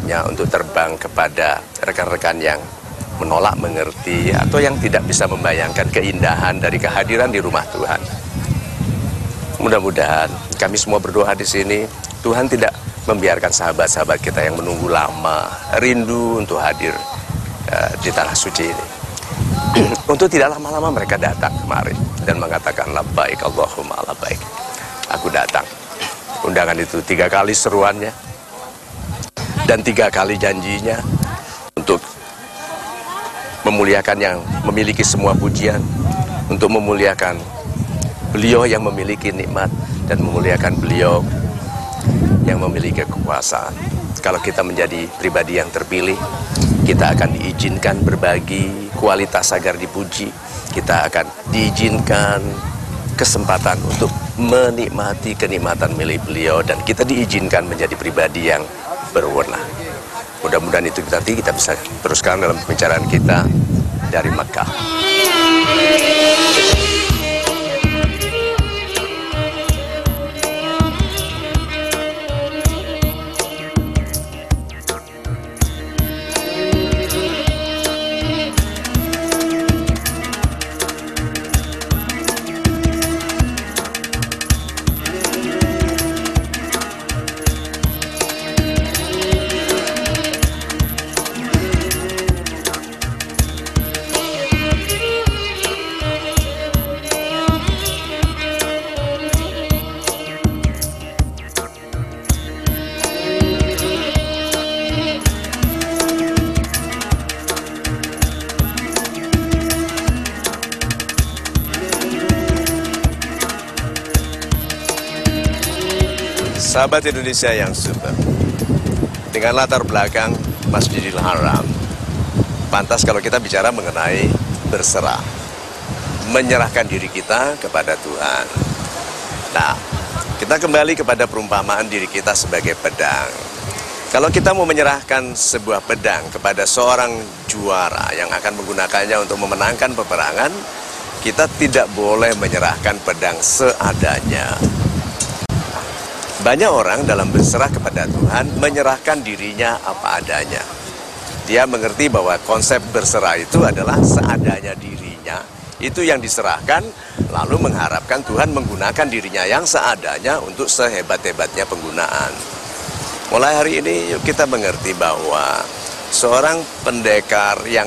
untuk terbang kepada rekan-rekan yang menolak mengerti atau yang tidak bisa membayangkan keindahan dari kehadiran di rumah Tuhan. Mudah-mudahan kami semua berdoa di sini, Tuhan tidak membiarkan sahabat-sahabat kita yang menunggu lama, rindu untuk hadir di tanah suci ini. Untuk tidak lama-lama mereka datang kemari dan mengatakan labbaik Allahumma labbaik. Aku datang. Undangan itu 3 kali seruannya dan 3 kali janjinya untuk memuliakan yang memiliki semua pujian, untuk memuliakan beliau yang memiliki nikmat dan memuliakan beliau yang memiliki kekuasaan. Kalau kita menjadi pribadi yang terpilih, kita akan diizinkan berbagi kualitas agar dipuji. Kita akan diizinkan kesempatan untuk menikmati kenikmatan milik beliau, dan kita diizinkan menjadi pribadi yang berwenang. Mudah-mudahan itu nanti kita bisa teruskan dalam pembicaraan kita dari Mekah. Sahabat Indonesia yang super, dengan latar belakang Masjidil Haram, pantas kalau kita bicara mengenai berserah, menyerahkan diri kita kepada Tuhan. Nah, kita kembali kepada perumpamaan diri kita sebagai pedang. Kalau kita mau menyerahkan sebuah pedang kepada seorang juara yang akan menggunakannya untuk memenangkan peperangan, kita tidak boleh menyerahkan pedang seadanya. Banyak orang dalam berserah kepada Tuhan menyerahkan dirinya apa adanya. Dia mengerti bahwa konsep berserah itu adalah seadanya dirinya. Itu yang diserahkan, lalu mengharapkan Tuhan menggunakan dirinya yang seadanya untuk sehebat-hebatnya penggunaan. Mulai hari ini yuk kita mengerti bahwa seorang pendekar yang